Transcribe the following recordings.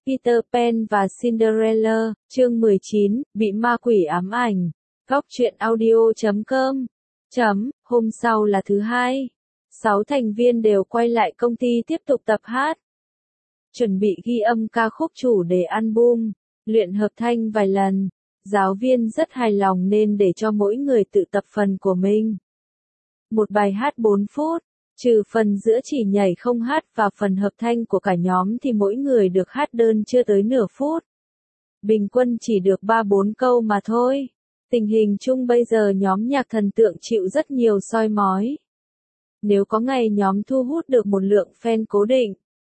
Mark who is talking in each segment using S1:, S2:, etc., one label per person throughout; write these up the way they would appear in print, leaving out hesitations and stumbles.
S1: Peter Pan và Cinderella, chương 19, bị ma quỷ ám ảnh. Góc truyện audio.com. Hôm sau là thứ hai. 6 thành viên đều quay lại công ty tiếp tục tập hát. Chuẩn bị ghi âm ca khúc chủ đề album, luyện hợp thanh vài lần. Giáo viên rất hài lòng nên để cho mỗi người tự tập phần của mình. Một bài hát 4 phút, trừ phần giữa chỉ nhảy không hát và phần hợp thanh của cả nhóm thì mỗi người được hát đơn chưa tới nửa phút. Bình quân chỉ được 3-4 câu mà thôi. Tình hình chung bây giờ nhóm nhạc thần tượng chịu rất nhiều soi mói. Nếu có ngày nhóm thu hút được một lượng fan cố định,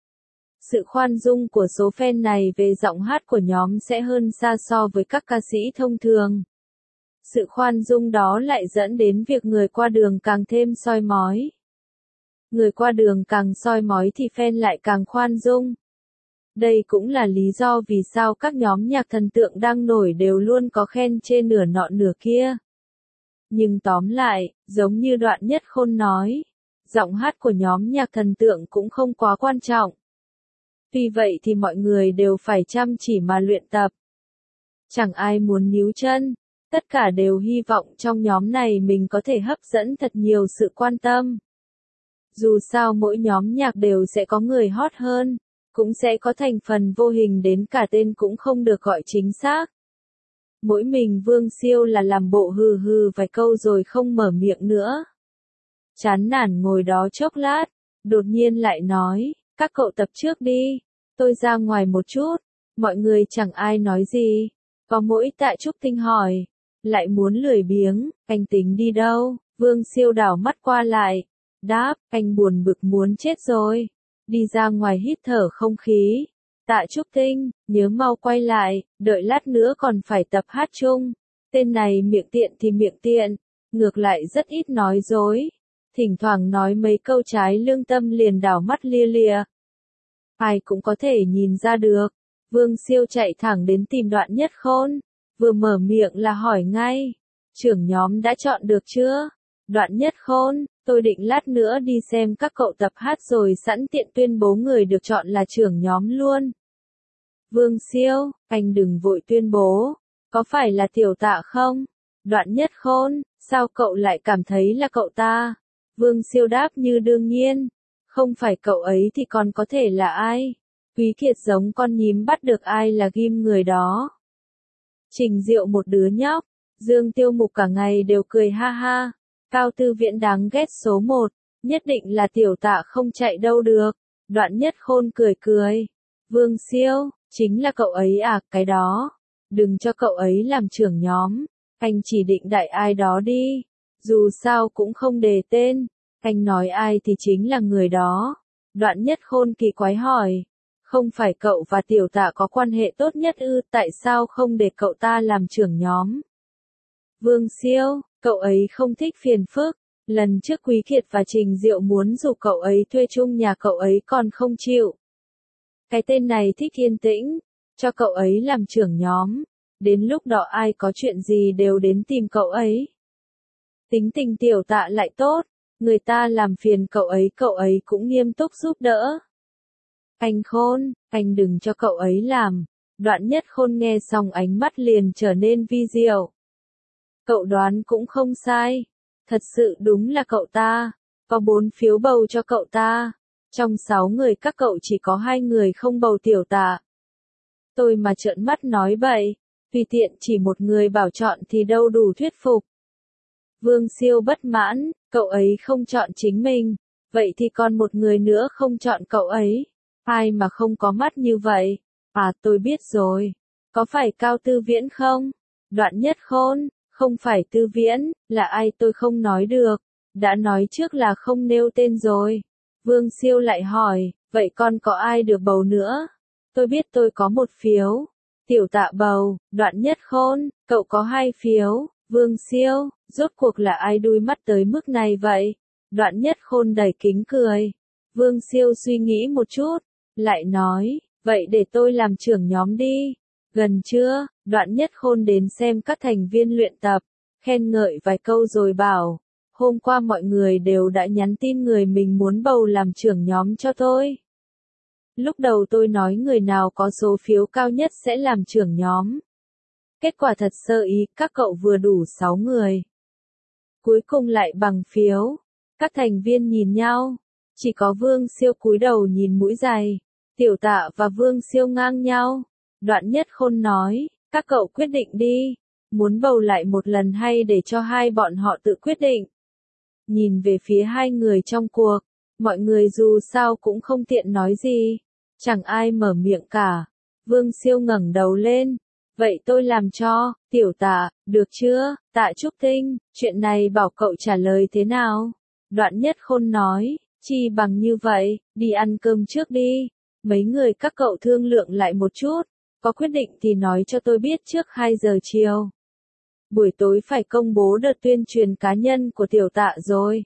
S1: sự khoan dung của số fan này về giọng hát của nhóm sẽ hơn xa so với các ca sĩ thông thường. Sự khoan dung đó lại dẫn đến việc người qua đường càng thêm soi mói. Người qua đường càng soi mói thì fan lại càng khoan dung. Đây cũng là lý do vì sao các nhóm nhạc thần tượng đang nổi đều luôn có khen trên nửa nọ nửa kia. Nhưng tóm lại, giống như Đoạn Nhất Khôn nói, giọng hát của nhóm nhạc thần tượng cũng không quá quan trọng. Tuy vậy thì mọi người đều phải chăm chỉ mà luyện tập. Chẳng ai muốn níu chân, tất cả đều hy vọng trong nhóm này mình có thể hấp dẫn thật nhiều sự quan tâm. Dù sao mỗi nhóm nhạc đều sẽ có người hot hơn, cũng sẽ có thành phần vô hình đến cả tên cũng không được gọi chính xác. Mỗi mình Vương Siêu là làm bộ hừ hừ vài câu rồi không mở miệng nữa. Chán nản ngồi đó chốc lát, đột nhiên lại nói, các cậu tập trước đi, tôi ra ngoài một chút. Mọi người chẳng ai nói gì, có mỗi Tạ Trúc Tinh hỏi, lại muốn lười biếng, anh tính đi đâu? Vương Siêu đảo mắt qua lại, đáp, anh buồn bực muốn chết rồi, đi ra ngoài hít thở không khí. Tạ Trúc Tinh, nhớ mau quay lại, đợi lát nữa còn phải tập hát chung. Tên này miệng tiện thì miệng tiện, ngược lại rất ít nói dối, thỉnh thoảng nói mấy câu trái lương tâm liền đảo mắt lia lịa. Ai cũng có thể nhìn ra được. Vương Siêu chạy thẳng đến tìm Đoạn Nhất Khôn, vừa mở miệng là hỏi ngay, trưởng nhóm đã chọn được chưa? Đoạn Nhất Khôn, tôi định lát nữa đi xem các cậu tập hát rồi sẵn tiện tuyên bố người được chọn là trưởng nhóm luôn. Vương Siêu, anh đừng vội tuyên bố, có phải là Tiểu Tạ không? Đoạn Nhất Khôn, sao cậu lại cảm thấy là cậu ta? Vương Siêu đáp như đương nhiên, không phải cậu ấy thì còn có thể là ai? Quý Kiệt giống con nhím bắt được ai là ghim người đó. Trình Diệu một đứa nhóc, Dương Tiêu Mục cả ngày đều cười ha ha. Cao Tư Viễn đáng ghét số 1, nhất định là Tiểu Tạ không chạy đâu được. Đoạn Nhất Khôn cười cười. Vương Siêu, chính là cậu ấy à, cái đó. Đừng cho cậu ấy làm trưởng nhóm, anh chỉ định đại ai đó đi. Dù sao cũng không đề tên, anh nói ai thì chính là người đó. Đoạn Nhất Khôn kỳ quái hỏi, không phải cậu và Tiểu Tạ có quan hệ tốt nhất ư, tại sao không để cậu ta làm trưởng nhóm? Vương Siêu, cậu ấy không thích phiền phức, lần trước Quý Kiệt và Trình Diệu muốn rủ cậu ấy thuê chung nhà cậu ấy còn không chịu. Cái tên này thích yên tĩnh, cho cậu ấy làm trưởng nhóm, đến lúc đó ai có chuyện gì đều đến tìm cậu ấy. Tính tình Tiểu Tạ lại tốt, người ta làm phiền cậu ấy cũng nghiêm túc giúp đỡ. Anh Khôn, anh đừng cho cậu ấy làm. Đoạn Nhất Khôn nghe xong ánh mắt liền trở nên vi diệu. Cậu đoán cũng không sai, thật sự đúng là cậu ta, có 4 phiếu bầu cho cậu ta, trong 6 người các cậu chỉ có 2 người không bầu Tiểu Tạ. Tôi mà trợn mắt nói bậy, tùy tiện chỉ một người bảo chọn thì đâu đủ thuyết phục. Vương Siêu bất mãn, cậu ấy không chọn chính mình, vậy thì còn một người nữa không chọn cậu ấy, ai mà không có mắt như vậy? À tôi biết rồi, có phải Cao Tư Viễn không? Đoạn Nhất Khôn, không phải Tư Viễn, là ai tôi không nói được, đã nói trước là không nêu tên rồi. Vương Siêu lại hỏi, vậy còn có ai được bầu nữa? Tôi biết tôi có 1 phiếu. Tiểu Tạ bầu. Đoạn Nhất Khôn, cậu có 2 phiếu. Vương Siêu, rốt cuộc là ai đuôi mắt tới mức này vậy? Đoạn Nhất Khôn đầy kính cười. Vương Siêu suy nghĩ một chút, lại nói, vậy để tôi làm trưởng nhóm đi. Gần chưa? Đoạn Nhất Khôn đến xem các thành viên luyện tập, khen ngợi vài câu rồi bảo, hôm qua mọi người đều đã nhắn tin người mình muốn bầu làm trưởng nhóm cho tôi. Lúc đầu tôi nói người nào có số phiếu cao nhất sẽ làm trưởng nhóm. Kết quả thật sơ ý, các cậu vừa đủ 6 người. Cuối cùng lại bằng phiếu. Các thành viên nhìn nhau. Chỉ có Vương Siêu cúi đầu nhìn mũi giày. Tiểu Tạ và Vương Siêu ngang nhau. Đoạn Nhất Khôn nói, các cậu quyết định đi. Muốn bầu lại một lần hay để cho hai bọn họ tự quyết định. Nhìn về phía hai người trong cuộc. Mọi người dù sao cũng không tiện nói gì. Chẳng ai mở miệng cả. Vương Siêu ngẩng đầu lên. Vậy tôi làm cho, Tiểu Tạ, được chưa, Tạ Trúc Tinh, chuyện này bảo cậu trả lời thế nào? Đoạn Nhất Khôn nói, chi bằng như vậy, đi ăn cơm trước đi. Mấy người các cậu thương lượng lại một chút, có quyết định thì nói cho tôi biết trước 2 giờ chiều. Buổi tối phải công bố đợt tuyên truyền cá nhân của Tiểu Tạ rồi.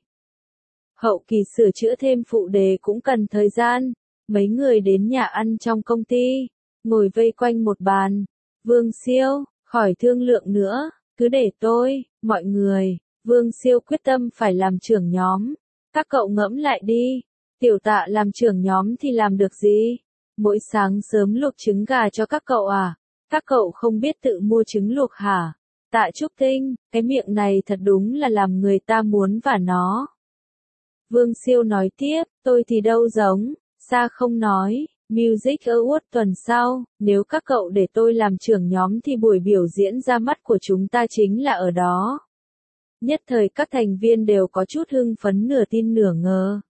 S1: Hậu kỳ sửa chữa thêm phụ đề cũng cần thời gian. Mấy người đến nhà ăn trong công ty, ngồi vây quanh một bàn. Vương Siêu, khỏi thương lượng nữa, cứ để tôi, mọi người. Vương Siêu quyết tâm phải làm trưởng nhóm. Các cậu ngẫm lại đi. Tiểu Tạ làm trưởng nhóm thì làm được gì? Mỗi sáng sớm luộc trứng gà cho các cậu à? Các cậu không biết tự mua trứng luộc hả? Tạ Trúc Tinh, cái miệng này thật đúng là làm người ta muốn vả nó. Vương Siêu nói tiếp, tôi thì đâu giống, Sa không nói, Music Award tuần sau, nếu các cậu để tôi làm trưởng nhóm thì buổi biểu diễn ra mắt của chúng ta chính là ở đó. Nhất thời các thành viên đều có chút hưng phấn nửa tin nửa ngờ.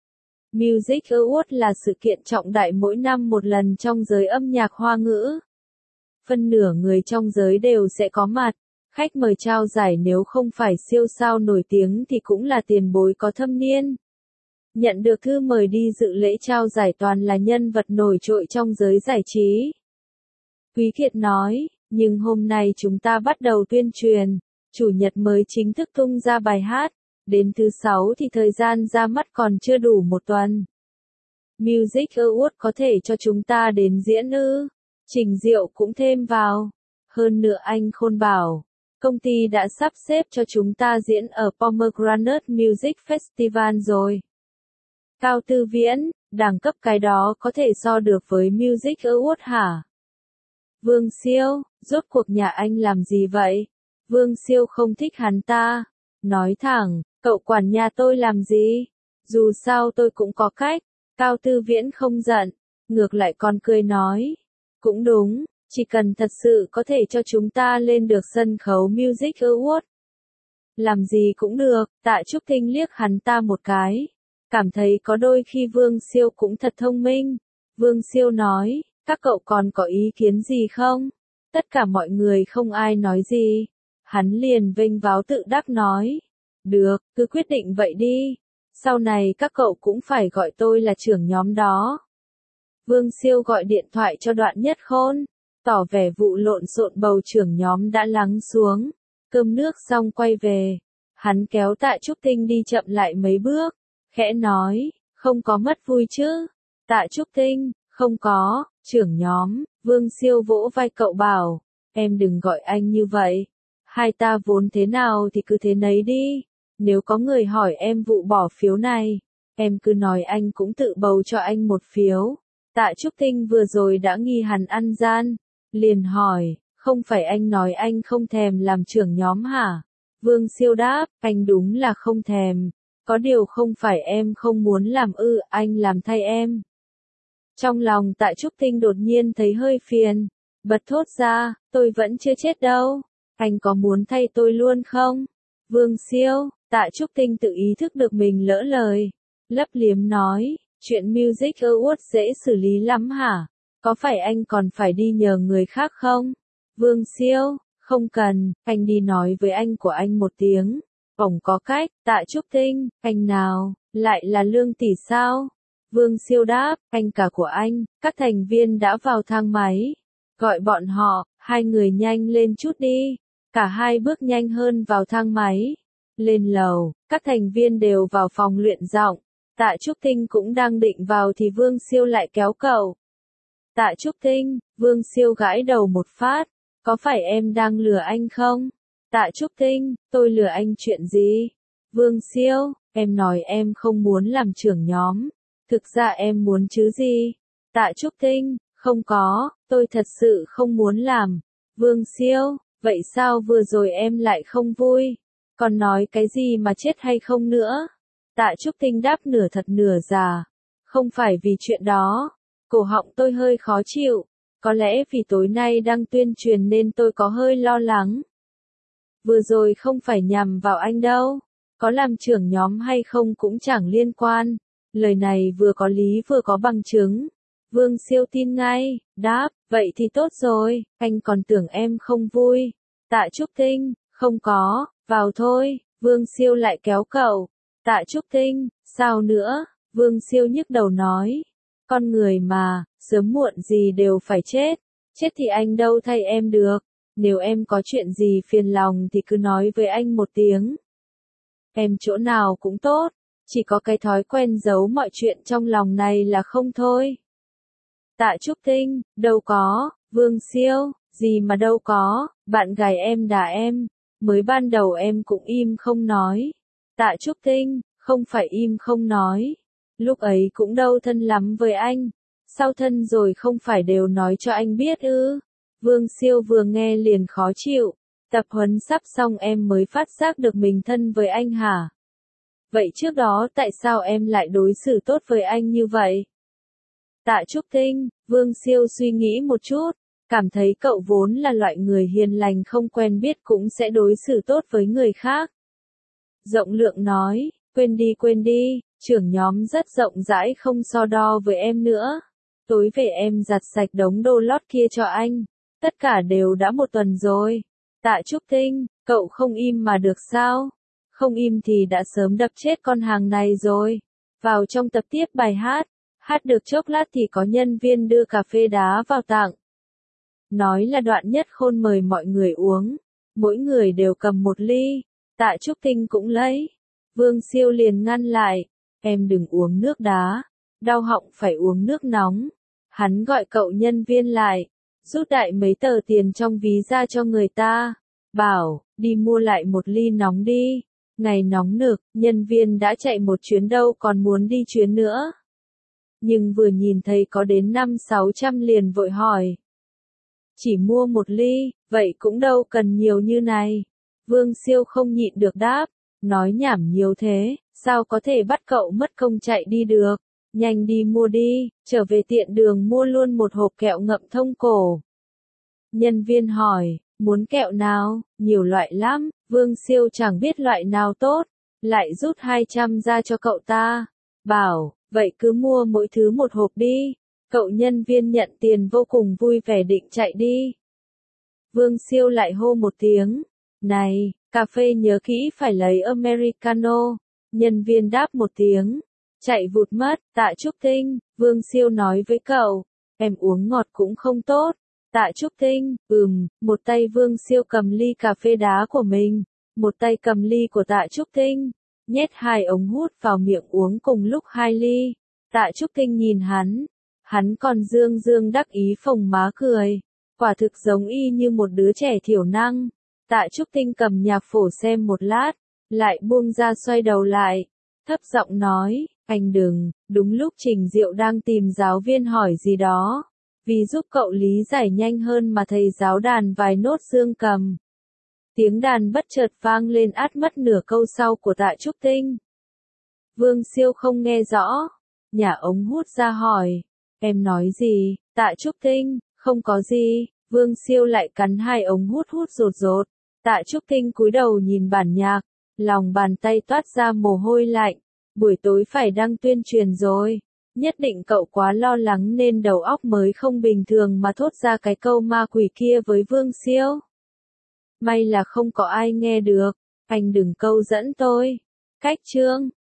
S1: Music Award là sự kiện trọng đại mỗi năm một lần trong giới âm nhạc Hoa ngữ. Phân nửa người trong giới đều sẽ có mặt. Khách mời trao giải nếu không phải siêu sao nổi tiếng thì cũng là tiền bối có thâm niên. Nhận được thư mời đi dự lễ trao giải toàn là nhân vật nổi trội trong giới giải trí. Quý Kiệt nói, nhưng hôm nay chúng ta bắt đầu tuyên truyền, Chủ nhật mới chính thức tung ra bài hát, đến thứ 6 thì thời gian ra mắt còn chưa đủ một tuần. Music Award có thể cho chúng ta đến diễn ư? Trình Diệu cũng thêm vào. Hơn nữa anh Khôn bảo, công ty đã sắp xếp cho chúng ta diễn ở Pomegranate Music Festival rồi. Cao Tư Viễn, đẳng cấp cái đó có thể so được với Music Award hả? Vương Siêu, rốt cuộc nhà anh làm gì vậy? Vương Siêu không thích hắn ta. Nói thẳng, cậu quản nhà tôi làm gì? Dù sao tôi cũng có cách. Cao Tư Viễn không giận, ngược lại còn cười nói. Cũng đúng, chỉ cần thật sự có thể cho chúng ta lên được sân khấu Music Award. Làm gì cũng được, Tạ Trúc Tinh liếc hắn ta một cái. Cảm thấy có đôi khi Vương Siêu cũng thật thông minh. Vương Siêu nói, các cậu còn có ý kiến gì không? Tất cả mọi người không ai nói gì. Hắn liền vênh váo tự đắc nói. Được, cứ quyết định vậy đi. Sau này các cậu cũng phải gọi tôi là trưởng nhóm đó. Vương Siêu gọi điện thoại cho Đoạn Nhất Khôn. Tỏ vẻ vụ lộn xộn bầu trưởng nhóm đã lắng xuống. Cơm nước xong quay về. Hắn kéo Tạ Trúc Tinh đi chậm lại mấy bước. Khẽ nói, không có mất vui chứ. Tạ Trúc Tinh, không có, trưởng nhóm. Vương Siêu vỗ vai cậu bảo, em đừng gọi anh như vậy. Hai ta vốn thế nào thì cứ thế nấy đi. Nếu có người hỏi em vụ bỏ phiếu này, em cứ nói anh cũng tự bầu cho anh một phiếu. Tạ Trúc Tinh vừa rồi đã nghi hắn ăn gian. Liền hỏi, không phải anh nói anh không thèm làm trưởng nhóm hả? Vương Siêu đáp, anh đúng là không thèm. Có điều không phải em không muốn làm ư, anh làm thay em. Trong lòng Tạ Trúc Tinh đột nhiên thấy hơi phiền. Bật thốt ra, tôi vẫn chưa chết đâu. Anh có muốn thay tôi luôn không? Vương Siêu, Tạ Trúc Tinh tự ý thức được mình lỡ lời. Lấp liếm nói, chuyện Music Award dễ xử lý lắm hả? Có phải anh còn phải đi nhờ người khác không? Vương Siêu, không cần, anh đi nói với anh của anh một tiếng. Ổng có cách. Tạ Trúc Tinh, anh nào, lại là Lương tỷ sao? Vương Siêu đáp, anh cả của anh. Các thành viên đã vào thang máy. Gọi bọn họ, hai người nhanh lên chút đi. Cả hai bước nhanh hơn vào thang máy. Lên lầu, các thành viên đều vào phòng luyện giọng. Tạ Trúc Tinh cũng đang định vào thì Vương Siêu lại kéo cậu. Tạ Trúc Tinh, Vương Siêu gãi đầu một phát. Có phải em đang lừa anh không? Tạ Trúc Tinh, tôi lừa anh chuyện gì? Vương Siêu, em nói em không muốn làm trưởng nhóm. Thực ra em muốn chứ gì? Tạ Trúc Tinh, không có, tôi thật sự không muốn làm. Vương Siêu, vậy sao vừa rồi em lại không vui? Còn nói cái gì mà chết hay không nữa? Tạ Trúc Tinh đáp nửa thật nửa giả. Không phải vì chuyện đó. Cổ họng tôi hơi khó chịu. Có lẽ vì tối nay đang tuyên truyền nên tôi có hơi lo lắng. Vừa rồi không phải nhằm vào anh đâu. Có làm trưởng nhóm hay không cũng chẳng liên quan. Lời này vừa có lý vừa có bằng chứng. Vương Siêu tin ngay, đáp, vậy thì tốt rồi, anh còn tưởng em không vui. Tạ Trúc Tinh, không có, vào thôi, Vương Siêu lại kéo cậu. Tạ Trúc Tinh, sao nữa, Vương Siêu nhức đầu nói. Con người mà, sớm muộn gì đều phải chết. Chết thì anh đâu thay em được. Nếu em có chuyện gì phiền lòng thì cứ nói với anh một tiếng. Em chỗ nào cũng tốt, chỉ có cái thói quen giấu mọi chuyện trong lòng này là không thôi. Tạ Trúc Tinh, đâu có, Vương Siêu, gì mà đâu có, bạn gái em đả em, mới ban đầu em cũng im không nói. Tạ Trúc Tinh, không phải im không nói, lúc ấy cũng đâu thân lắm với anh, sau thân rồi không phải đều nói cho anh biết ư. Vương Siêu vừa nghe liền khó chịu, tập huấn sắp xong em mới phát giác được mình thân với anh hả? Vậy trước đó tại sao em lại đối xử tốt với anh như vậy? Tạ Trúc Tinh, Vương Siêu suy nghĩ một chút, cảm thấy cậu vốn là loại người hiền lành không quen biết cũng sẽ đối xử tốt với người khác. Rộng lượng nói, quên đi, trưởng nhóm rất rộng rãi không so đo với em nữa. Tối về em giặt sạch đống đồ lót kia cho anh, tất cả đều đã một tuần rồi. Tạ Trúc Tinh, cậu không im mà được sao? Không im thì đã sớm đập chết con hàng này rồi. Vào trong tập tiếp bài hát. Hát được chốc lát thì có nhân viên đưa cà phê đá vào tặng. Nói là Đoạn Nhất Khôn mời mọi người uống. Mỗi người đều cầm một ly. Tạ Trúc Tinh cũng lấy. Vương Siêu liền ngăn lại. Em đừng uống nước đá. Đau họng phải uống nước nóng. Hắn gọi cậu nhân viên lại. Rút đại mấy tờ tiền trong ví ra cho người ta. Bảo, đi mua lại một ly nóng đi. Ngày nóng nực, nhân viên đã chạy một chuyến đâu còn muốn đi chuyến nữa. Nhưng vừa nhìn thấy có đến 500-600 liền vội hỏi. Chỉ mua một ly, vậy cũng đâu cần nhiều như này. Vương Siêu không nhịn được đáp, nói nhảm nhiều thế, sao có thể bắt cậu mất công chạy đi được. Nhanh đi mua đi, trở về tiện đường mua luôn một hộp kẹo ngậm thông cổ. Nhân viên hỏi, muốn kẹo nào, nhiều loại lắm, Vương Siêu chẳng biết loại nào tốt, lại rút 200 ra cho cậu ta. Bảo, vậy cứ mua mỗi thứ một hộp đi. Cậu nhân viên nhận tiền vô cùng vui vẻ định chạy đi. Vương Siêu lại hô một tiếng. Này, cà phê nhớ kỹ phải lấy Americano. Nhân viên đáp một tiếng. Chạy vụt mất, Tạ Trúc Tinh, Vương Siêu nói với cậu. Em uống ngọt cũng không tốt. Tạ Trúc Tinh, một tay Vương Siêu cầm ly cà phê đá của mình. Một tay cầm ly của Tạ Trúc Tinh. Nhét 2 ống hút vào miệng uống cùng lúc 2 ly. Tạ Trúc Tinh nhìn hắn còn dương đắc ý phồng má cười. Quả thực giống y như một đứa trẻ thiểu năng. Tạ Trúc Tinh cầm nhạc phổ xem một lát, lại buông ra xoay đầu lại. Thấp giọng nói, anh đừng, đúng lúc Trình Diệu đang tìm giáo viên hỏi gì đó. Vì giúp cậu lý giải nhanh hơn mà thầy giáo đàn vài nốt dương cầm. Tiếng đàn bất chợt vang lên át mất nửa câu sau của Tạ Trúc Tinh. Vương Siêu không nghe rõ, nhả ống hút ra hỏi, em nói gì? Tạ Trúc Tinh, không có gì. Vương Siêu lại cắn 2 ống hút rột rột. Tạ Trúc Tinh cúi đầu nhìn bản nhạc, lòng bàn tay toát ra mồ hôi lạnh. Buổi tối phải đăng tuyên truyền rồi. Nhất định cậu quá lo lắng nên đầu óc mới không bình thường mà thốt ra cái câu ma quỷ kia với Vương Siêu. May là không có ai nghe được. Anh đừng câu dẫn tôi. Cách chương